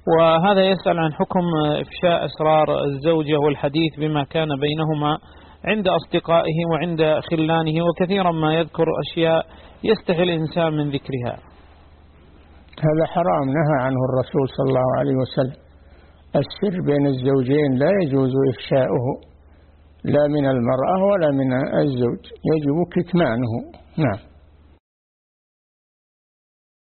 وهذا يسأل عن حكم إفشاء أسرار الزوجة والحديث بما كان بينهما عند أصدقائه وعند خلانه، وكثيرا ما يذكر أشياء يستحي الإنسان من ذكرها. هذا حرام، نهى عنه الرسول صلى الله عليه وسلم. السر بين الزوجين لا يجوز إفشاؤه، لا من المرأة ولا من الزوج، يجب كتمانه. نعم.